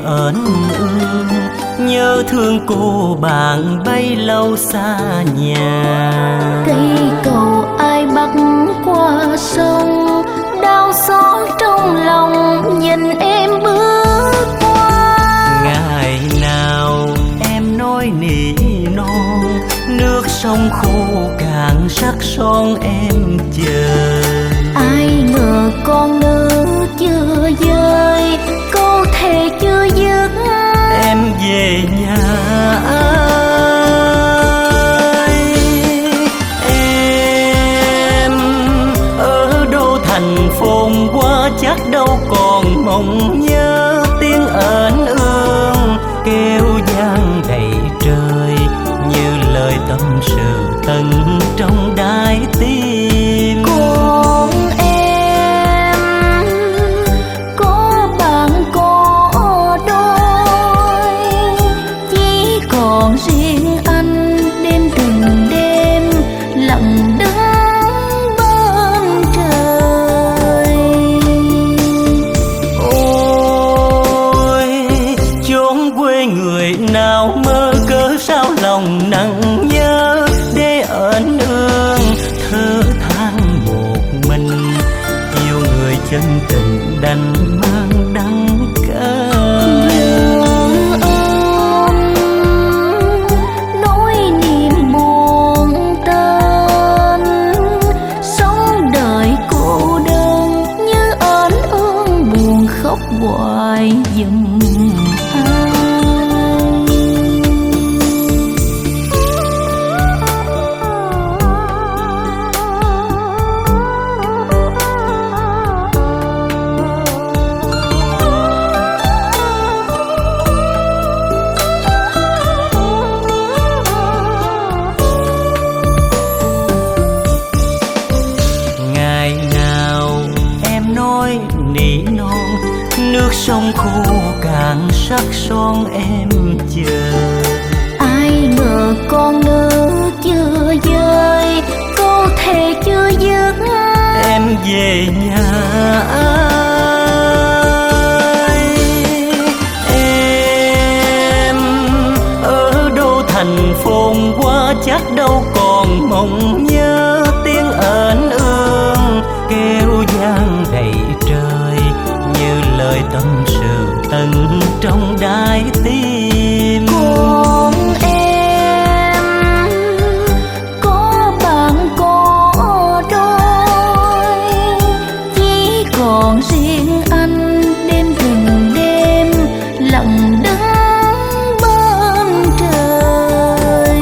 ơn ương, nhớ thương cô bạn bấy lâu xa nhà. Cây cầu ai bắc qua sông, đau xót trong lòng nhìn em bước qua. Ngày nào em nói nỉ non, nước sông khô cạn sắc son em chờ. Ai ngờ con nước chưa rơi, câu thề chưa dứt, em về nhà ơi. Em ở đâu thành phồn hoa chắc đâu còn mong nhớ tiếng ơn ương kêu vang đầy trời, như lời tâm sự tận trong đáy tim. con em có bạn có đôi, chỉ còn riêng anh đêm từng đêm lặng đứng bên trời. Ôi chốn quê người nào mơ cớ sao lòng nặng nhớ, để ơn ương thơ than một mình, yêu người chân tình đành mang đắng cay. Nỗi niềm buồn tên, sống đời cô đơn như ơn ương buồn khóc hoài giùm ai. Ngày nào em nói nỉ non, nước sông khô cạn sắc son em chờ. Ai ngờ con nước chưa rơi, câu thề chưa dứt, Em về nhà ơi. Em ở đâu thành phồn hoa chắc đâu còn mong nhớ tiếng ơn ương kêu vang đầy trời, như lời tâm sự tận trong đáy tim. con em có bạn có đôi, chỉ còn riêng anh đêm từng đêm lặng đứng bên trời.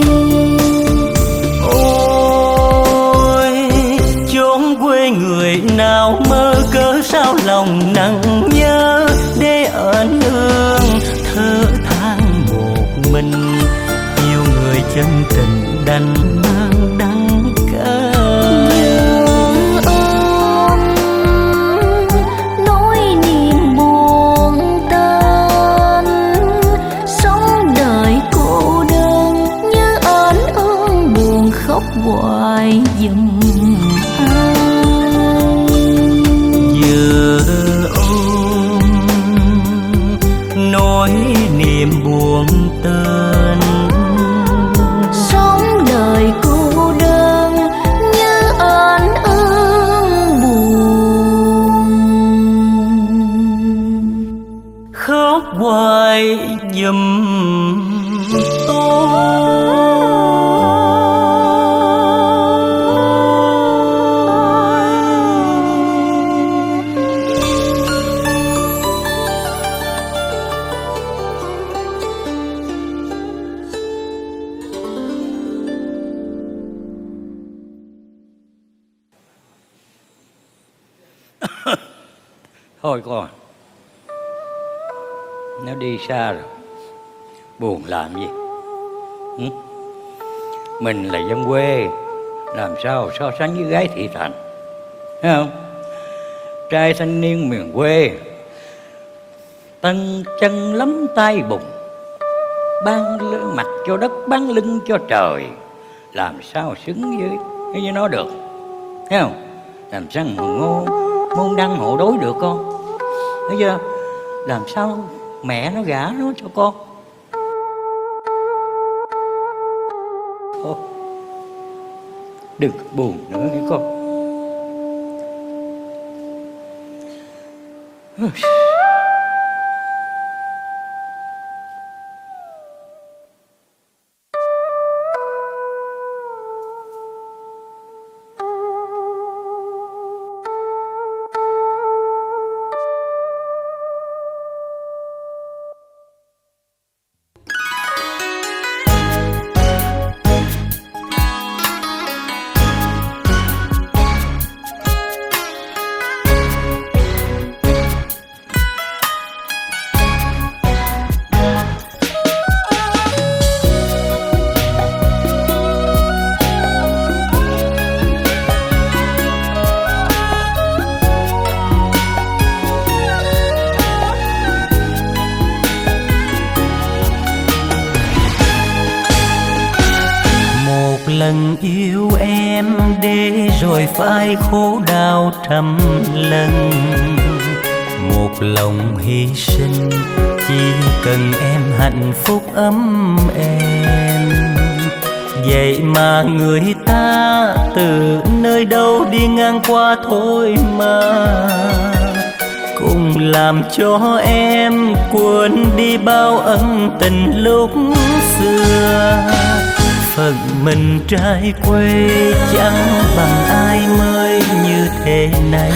Ôi chốn quê người nào mơ cớ sao lòng nặng nhớ, để ơn ương thơ than một mình, yêu người chân tình đành mang đắng cay. Nỗi niềm buồn tên, sống đời cô đơn như ơn ương buồn khóc hoài giùm ai. Giờ ôm nỗi niềm buồn tên, Sống đời cô đơn như ơn ương buồn khóc hoài giùm tôi. Thôi con, nó đi xa rồi, buồn làm gì? Ừ? Mình là dân quê, làm sao so sánh với gái thị thành, thấy không? Trai thanh niên miền quê, tay chân lắm tay bùn, ban mặt cho đất bán lưng cho trời, làm sao xứng với nó được, thấy không? Làm sao môn đăng hộ đối được con, thấy chưa? Làm sao mẹ nó gả nó cho con. Thôi, đừng buồn nữa nghe con. Lần yêu em để rồi phải khổ đau trăm lần, một lòng hy sinh chỉ cần em hạnh phúc ấm êm. Vậy mà người ta từ nơi đâu đi ngang qua thôi mà cùng làm cho em quên đi bao ân tình lúc xưa. Phận mình trai quê chẳng bằng ai mới như thế này.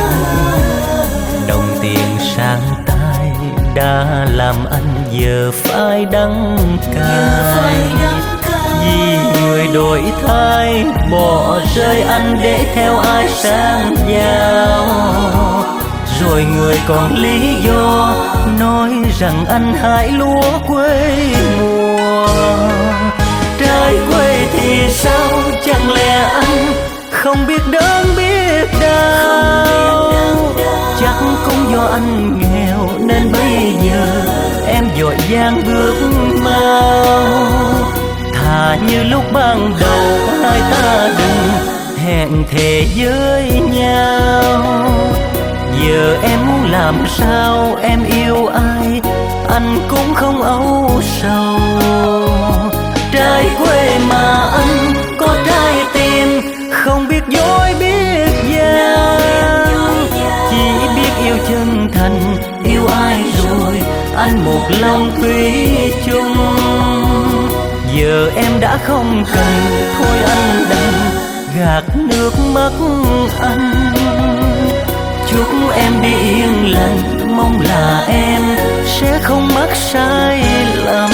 Đồng tiền sang tay đã làm anh giờ phải đắng cay. Vì người đổi thay bỏ rơi anh để theo ai sang giàu. Rồi người còn lý do nói rằng anh hại lúa quê mùa. Trai quê thì sao, chẳng lẽ anh không biết đớn biết đau. Chắc cũng do anh nghèo nên bây giờ em vội vàng bước mau. Thà như lúc ban đầu hai ta đừng hẹn thề với nhau. Giờ em muốn làm sao em yêu ai anh cũng không âu sầu. Trai quê mà anh có trái tim không biết dối biết gian. Chỉ biết yêu chân thành yêu ai rồi anh một lòng thủy chung. Giờ em đã không cần thôi anh đành gạt nước mắt anh. Chúc em đi yên lành, mong là em sẽ không mắc sai lầm.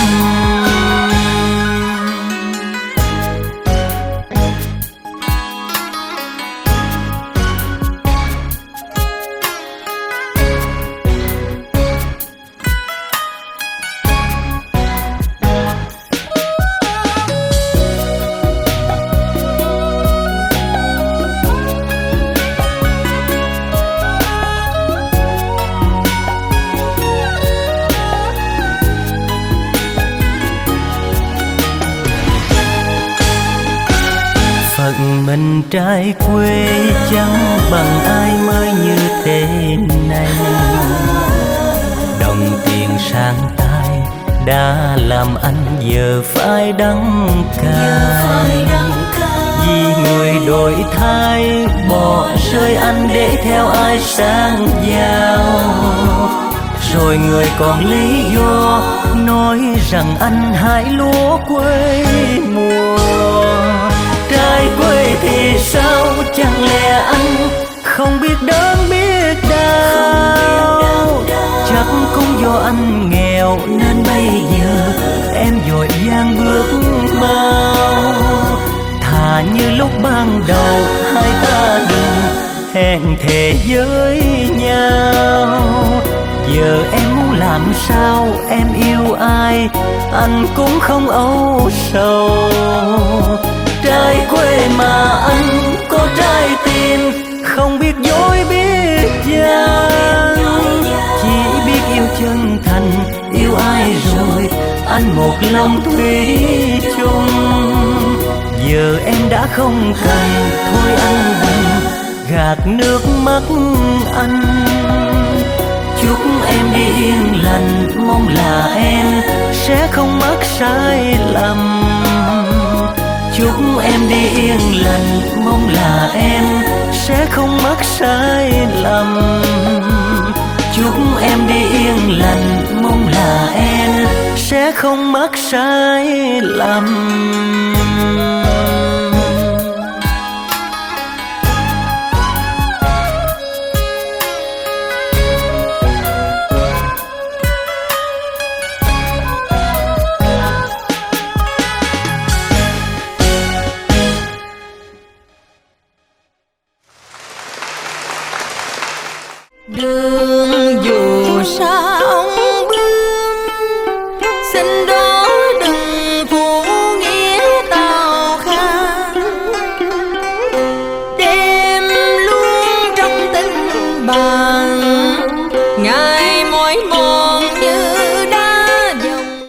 Phận mình trai quê chẳng bằng ai mới như thế này. Đồng tiền sang tay đã làm anh giờ phải đắng cay. Vì người đổi thay bỏ rơi anh để theo ai sang giàu. Rồi người còn lý do nói rằng anh hại lúa quê mùa. Trai quê thì sao, chẳng lẽ anh không biết đớn biết đau. Chắc cũng do anh nghèo nên bây giờ em vội vàng bước mau. Thà như lúc ban đầu hai ta đừng hẹn thề với nhau. Giờ em muốn làm sao em yêu ai anh cũng không âu sầu. Trai quê mà anh có trái tim không biết dối biết gian. Chỉ biết yêu chân thành yêu ai rồi anh một lòng thủy chung. Giờ em đã không cần thôi anh đành gạt nước mắt anh. chúc em đi yên lành, mong là em sẽ không mắc sai lầm. Chúc em đi yên lành, mong là em sẽ không mắc sai lầm. Chúc em đi yên lành, mong là em sẽ không mắc sai lầm. Đường dù xa